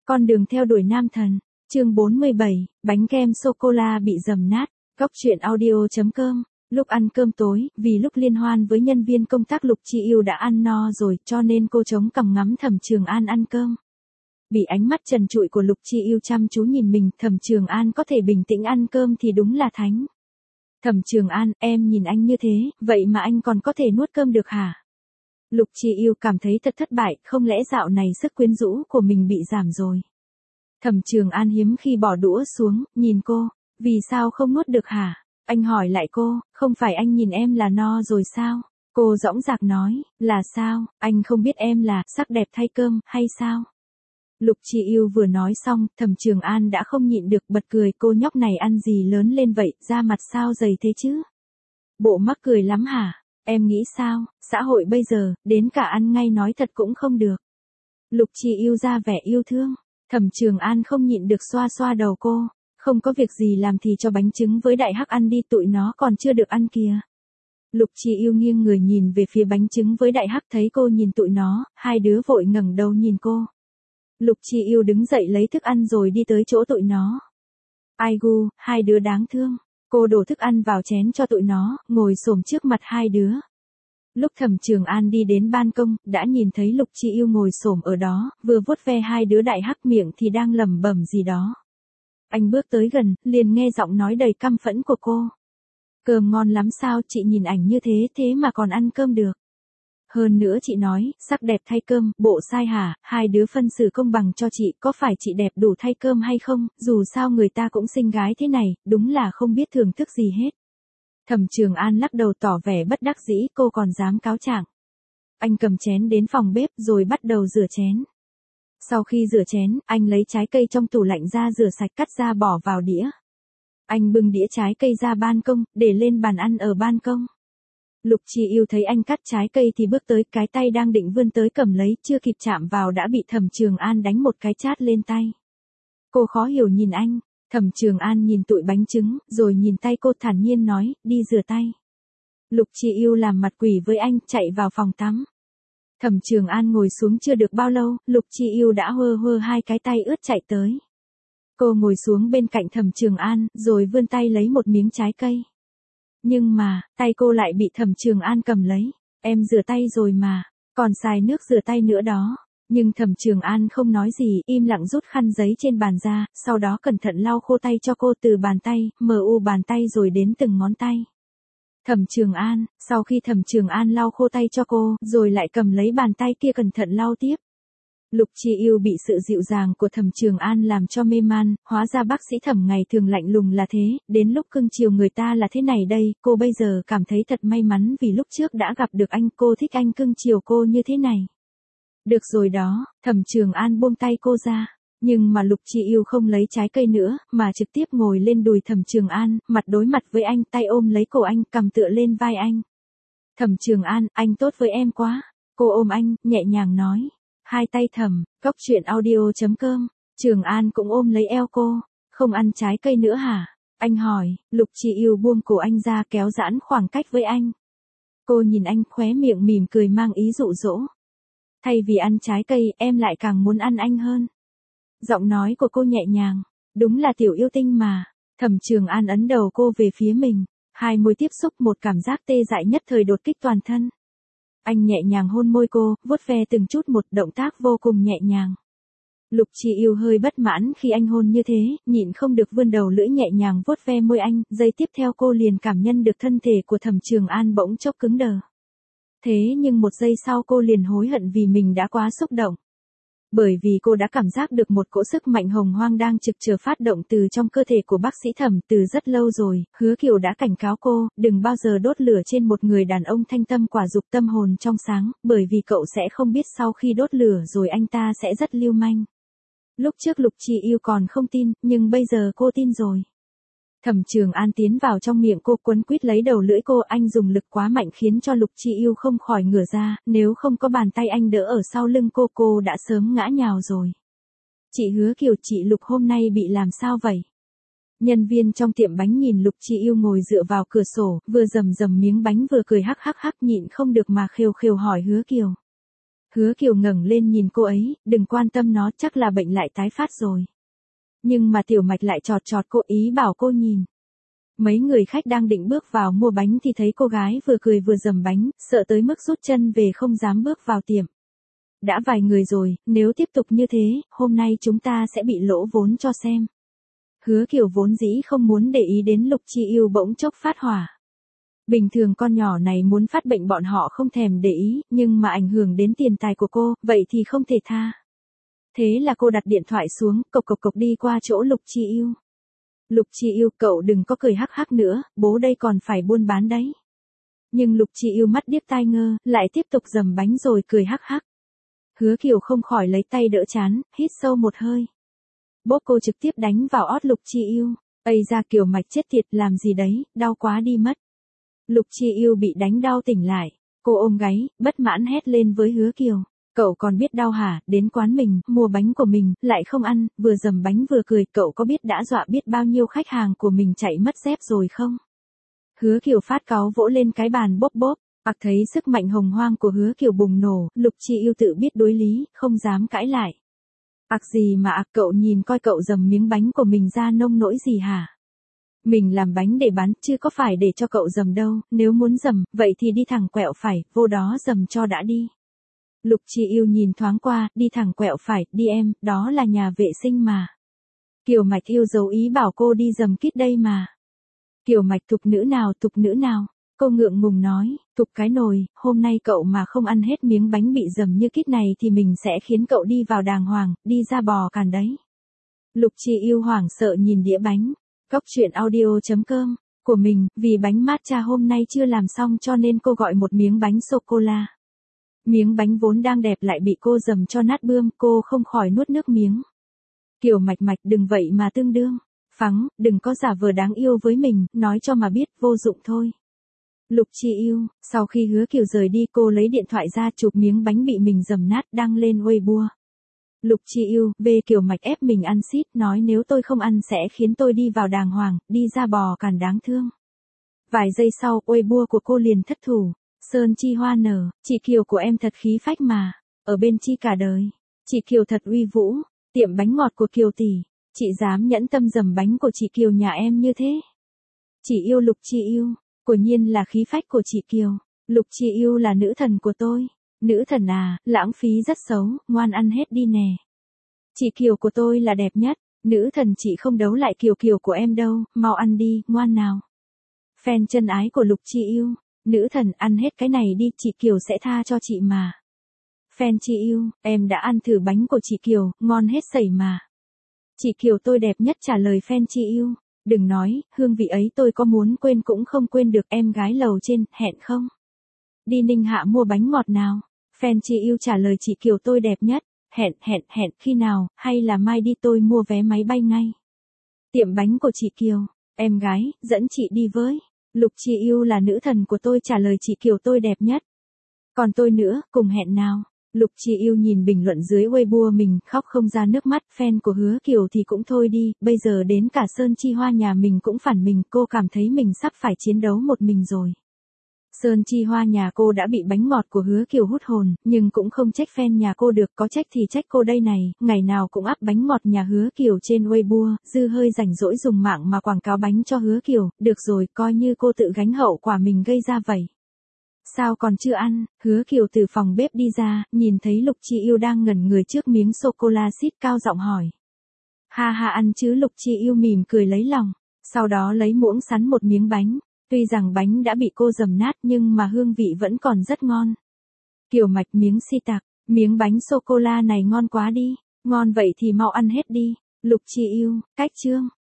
Con đường theo đuổi nam thần. Chương 47, bánh kem sô-cô-la bị dầm nát. Góc truyện audio.com. Lúc ăn cơm tối, vì lúc liên hoan với nhân viên công tác Lục Chi Yêu đã ăn no rồi, cho nên cô chống cằm ngắm Thẩm Trường An ăn cơm. Bị ánh mắt trần trụi của Lục Chi Yêu chăm chú nhìn mình, Thẩm Trường An có thể bình tĩnh ăn cơm thì đúng là thánh. Thẩm Trường An, em nhìn anh như thế, vậy mà anh còn có thể nuốt cơm được hả? Lục Chi Yêu cảm thấy thật thất bại, không lẽ dạo này sức quyến rũ của mình bị giảm rồi. Thẩm Trường An hiếm khi bỏ đũa xuống, nhìn cô, vì sao không nuốt được hả? Anh hỏi lại cô, không phải anh nhìn em là no rồi sao? Cô dõng dạc nói, là sao, anh không biết em là sắc đẹp thay cơm, hay sao? Lục Chi Yêu vừa nói xong, Thẩm Trường An đã không nhịn được bật cười, cô nhóc này ăn gì lớn lên vậy, da mặt sao dày thế chứ? Bộ mắc cười lắm hả? Em nghĩ sao, xã hội bây giờ, đến cả ăn ngay nói thật cũng không được. Lục Chi Yêu ra vẻ yêu thương, Thẩm Trường An không nhịn được xoa xoa đầu cô, không có việc gì làm thì cho bánh trứng với đại hắc ăn đi, tụi nó còn chưa được ăn kìa. Lục Chi Yêu nghiêng người nhìn về phía bánh trứng với đại hắc, thấy cô nhìn tụi nó, hai đứa vội ngẩng đầu nhìn cô. Lục Chi Yêu đứng dậy lấy thức ăn rồi đi tới chỗ tụi nó. Ai gu, hai đứa đáng thương. Cô đổ thức ăn vào chén cho tụi nó, ngồi xổm trước mặt hai đứa. Lúc Thẩm Trường An đi đến ban công, đã nhìn thấy Lục Chi Yêu ngồi xổm ở đó, vừa vuốt ve hai đứa đại hắc, miệng thì đang lẩm bẩm gì đó. Anh bước tới gần, liền nghe giọng nói đầy căm phẫn của cô. Cơm ngon lắm sao, chị nhìn ảnh như thế mà còn ăn cơm được. Hơn nữa chị nói, sắc đẹp thay cơm, bộ sai hả, hai đứa phân xử công bằng cho chị, có phải chị đẹp đủ thay cơm hay không, dù sao người ta cũng xinh gái thế này, đúng là không biết thưởng thức gì hết. Thẩm Trường An lắc đầu tỏ vẻ bất đắc dĩ, cô còn dám cáo trạng. Anh cầm chén đến phòng bếp rồi bắt đầu rửa chén. Sau khi rửa chén, anh lấy trái cây trong tủ lạnh ra rửa sạch, cắt ra bỏ vào đĩa. Anh bưng đĩa trái cây ra ban công, để lên bàn ăn ở ban công. Lục Chi Yêu thấy anh cắt trái cây thì bước tới, cái tay đang định vươn tới cầm lấy, chưa kịp chạm vào đã bị Thẩm Trường An đánh một cái chát lên tay. Cô khó hiểu nhìn anh, Thẩm Trường An nhìn tụi bánh trứng, rồi nhìn tay cô thản nhiên nói, đi rửa tay. Lục Chi Yêu làm mặt quỷ với anh, chạy vào phòng tắm. Thẩm Trường An ngồi xuống chưa được bao lâu, Lục Chi Yêu đã hơ hai cái tay ướt chạy tới. Cô ngồi xuống bên cạnh Thẩm Trường An, rồi vươn tay lấy một miếng trái cây. Nhưng mà, tay cô lại bị Thẩm Trường An cầm lấy. Em rửa tay rồi mà, còn xài nước rửa tay nữa đó. Nhưng Thẩm Trường An không nói gì, im lặng rút khăn giấy trên bàn ra, sau đó cẩn thận lau khô tay cho cô từ bàn tay, bàn tay rồi đến từng ngón tay. Thẩm Trường An, sau khi Thẩm Trường An lau khô tay cho cô, rồi lại cầm lấy bàn tay kia cẩn thận lau tiếp. Lục Chi Yêu bị sự dịu dàng của Thẩm Trường An làm cho mê man, hóa ra bác sĩ Thẩm ngày thường lạnh lùng là thế, đến lúc cưng chiều người ta là thế này đây, cô bây giờ cảm thấy thật may mắn vì lúc trước đã gặp được anh, cô thích anh cưng chiều cô như thế này. Được rồi đó, Thẩm Trường An buông tay cô ra, nhưng mà Lục Chi Yêu không lấy trái cây nữa, mà trực tiếp ngồi lên đùi Thẩm Trường An, mặt đối mặt với anh, tay ôm lấy cổ anh, cằm tựa lên vai anh. Thẩm Trường An, anh tốt với em quá. Cô ôm anh, nhẹ nhàng nói. Hai tay thầm, góc truyện audio.com, Trường An cũng ôm lấy eo cô, không ăn trái cây nữa hả? Anh hỏi, Lục Chi Yêu buông cổ anh ra kéo giãn khoảng cách với anh. Cô nhìn anh khóe miệng mỉm cười mang ý dụ dỗ. Thay vì ăn trái cây, em lại càng muốn ăn anh hơn. Giọng nói của cô nhẹ nhàng, đúng là tiểu yêu tinh mà. Thẩm Trường An ấn đầu cô về phía mình, hai môi tiếp xúc, một cảm giác tê dại nhất thời đột kích toàn thân. Anh nhẹ nhàng hôn môi cô, vuốt ve từng chút một, động tác vô cùng nhẹ nhàng. Lục Chi Yêu hơi bất mãn khi anh hôn như thế, nhịn không được vươn đầu lưỡi nhẹ nhàng vuốt ve môi anh, giây tiếp theo cô liền cảm nhận được thân thể của Thẩm Trường An bỗng chốc cứng đờ. Thế nhưng một giây sau cô liền hối hận vì mình đã quá xúc động. Bởi vì cô đã cảm giác được một cỗ sức mạnh hồng hoang đang trực chờ phát động từ trong cơ thể của bác sĩ Thẩm từ rất lâu rồi. Hứa Kiều đã cảnh cáo cô, đừng bao giờ đốt lửa trên một người đàn ông thanh tâm quả dục tâm hồn trong sáng, bởi vì cậu sẽ không biết sau khi đốt lửa rồi anh ta sẽ rất lưu manh. Lúc trước Lục Chi Yêu còn không tin, nhưng bây giờ cô tin rồi. Thẩm Trường An tiến vào trong miệng cô, quấn quýt lấy đầu lưỡi cô, anh dùng lực quá mạnh khiến cho Lục Chi Yêu không khỏi ngửa ra, nếu không có bàn tay anh đỡ ở sau lưng cô đã sớm ngã nhào rồi. Chị Hứa Kiều, chị Lục hôm nay bị làm sao vậy? Nhân viên trong tiệm bánh nhìn Lục Chi Yêu ngồi dựa vào cửa sổ, vừa rầm rầm miếng bánh vừa cười hắc hắc nhịn không được mà khều khều hỏi Hứa Kiều. Hứa Kiều ngẩng lên nhìn cô ấy, đừng quan tâm nó, chắc là bệnh lại tái phát rồi. Nhưng mà Tiểu Mạch lại chọt chọt cô, ý bảo cô nhìn. Mấy người khách đang định bước vào mua bánh thì thấy cô gái vừa cười vừa dầm bánh, sợ tới mức rút chân về không dám bước vào tiệm. Đã vài người rồi, nếu tiếp tục như thế, hôm nay chúng ta sẽ bị lỗ vốn cho xem. Hứa Kiều vốn dĩ không muốn để ý đến Lục Chi Yêu bỗng chốc phát hỏa. Bình thường con nhỏ này muốn phát bệnh bọn họ không thèm để ý, nhưng mà ảnh hưởng đến tiền tài của cô, vậy thì không thể tha. Thế là cô đặt điện thoại xuống, cộc cộc cộc đi qua chỗ Lục Chi Yêu. Lục Chi Yêu, cậu đừng có cười hắc hắc nữa, bố đây còn phải buôn bán đấy. Nhưng Lục Chi Yêu mắt điếc tai ngơ, lại tiếp tục dầm bánh rồi cười hắc hắc. Hứa Kiều không khỏi lấy tay đỡ chán, hít sâu một hơi. Bốp cô trực tiếp đánh vào ót Lục Chi Yêu. Ây da, Kiều Mạch chết tiệt, làm gì đấy, đau quá đi mất. Lục Chi Yêu bị đánh đau tỉnh lại. Cô ôm gáy, bất mãn hét lên với Hứa Kiều. Cậu còn biết đau hả, đến quán mình, mua bánh của mình, lại không ăn, vừa dầm bánh vừa cười, cậu có biết đã dọa biết bao nhiêu khách hàng của mình chạy mất dép rồi không? Hứa Kiều phát cáu vỗ lên cái bàn bốp bốp. Thấy sức mạnh hồng hoang của Hứa Kiều bùng nổ, Lục Chi Yêu tự biết đối lý, không dám cãi lại. Gì mà cậu nhìn coi, cậu dầm miếng bánh của mình ra nông nỗi gì hả? Mình làm bánh để bán, chứ có phải để cho cậu dầm đâu, nếu muốn dầm, vậy thì đi thẳng quẹo phải, vô đó dầm cho đã đi. Lục Chi Yêu nhìn thoáng qua, đi thẳng quẹo phải, đi em, đó là nhà vệ sinh mà. Kiều Mạch yêu dấu ý bảo cô đi dầm kít đây mà. Kiều Mạch, tục nữ nào. Cô ngượng ngùng nói, tục cái nồi, hôm nay cậu mà không ăn hết miếng bánh bị dầm như kít này thì mình sẽ khiến cậu đi vào đàng hoàng, đi ra bò càn đấy. Lục Chi Yêu hoảng sợ nhìn đĩa bánh. Cóc truyện audio.com của mình, vì bánh matcha hôm nay chưa làm xong cho nên cô gọi một miếng bánh sô-cô-la. Miếng bánh vốn đang đẹp lại bị cô dầm cho nát bươm, cô không khỏi nuốt nước miếng. Kiều Mạch đừng vậy mà tương đương. Phắng, đừng có giả vờ đáng yêu với mình, nói cho mà biết, vô dụng thôi. Lục Chi Yêu, sau khi Hứa Kiều rời đi cô lấy điện thoại ra chụp miếng bánh bị mình dầm nát đăng lên Weibo. Lục Chi Yêu, Kiều Mạch ép mình ăn xít, nói nếu tôi không ăn sẽ khiến tôi đi vào đàng hoàng, đi ra bò càn đáng thương. Vài giây sau, Weibo của cô liền thất thủ. Sơn Chi Hoa nở, chị Kiều của em thật khí phách mà, ở bên Chi cả đời. Chị Kiều thật uy vũ, tiệm bánh ngọt của Kiều tỷ, chị dám nhẫn tâm dầm bánh của chị Kiều nhà em như thế. Chị yêu Lục Chi Yêu, quả nhiên là khí phách của chị Kiều. Lục Chi Yêu là nữ thần của tôi. Nữ thần à, lãng phí rất xấu, ngoan ăn hết đi nè. Chị Kiều của tôi là đẹp nhất, nữ thần chị không đấu lại Kiều của em đâu, mau ăn đi, ngoan nào. Fan chân ái của Lục Chi Yêu, nữ thần ăn hết cái này đi, chị Kiều sẽ tha cho chị mà. Fan Chi Yêu, em đã ăn thử bánh của chị Kiều, ngon hết sảy mà. Chị Kiều tôi đẹp nhất, trả lời fan Chi Yêu. Đừng nói, hương vị ấy tôi có muốn quên cũng không quên được, em gái lầu trên, hẹn không? Đi Ninh Hạ mua bánh ngọt nào? Fan Chi Yêu trả lời chị Kiều tôi đẹp nhất, hẹn, khi nào, hay là mai đi tôi mua vé máy bay ngay. Tiệm bánh của chị Kiều, em gái, dẫn chị đi với. Lục Chi Yêu là nữ thần của tôi, trả lời chị Kiều tôi đẹp nhất. Còn tôi nữa, cùng hẹn nào. Lục Chi Yêu nhìn bình luận dưới Weibo mình, khóc không ra nước mắt, fan của Hứa Kiều thì cũng thôi đi, bây giờ đến cả Sơn Chi Hoa nhà mình cũng phản mình, cô cảm thấy mình sắp phải chiến đấu một mình rồi. Sơn Chi Hoa nhà cô đã bị bánh ngọt của Hứa Kiều hút hồn, nhưng cũng không trách fan nhà cô được, có trách thì trách cô đây này, ngày nào cũng up bánh ngọt nhà Hứa Kiều trên Weibo, dư hơi rảnh rỗi dùng mạng mà quảng cáo bánh cho Hứa Kiều, được rồi, coi như cô tự gánh hậu quả mình gây ra vậy. Sao còn chưa ăn? Hứa Kiều từ phòng bếp đi ra, nhìn thấy Lục Chi Yêu đang ngẩn người trước miếng sô-cô-la xít, cao giọng hỏi. Ha ăn chứ, Lục Chi Yêu mỉm cười lấy lòng, sau đó lấy muỗng sắn một miếng bánh. Tuy rằng bánh đã bị cô dầm nát nhưng mà hương vị vẫn còn rất ngon. Kiều Mạch miếng si tạc, miếng bánh sô-cô-la này ngon quá đi, ngon vậy thì mau ăn hết đi. Lục Chi Yêu, cách chương.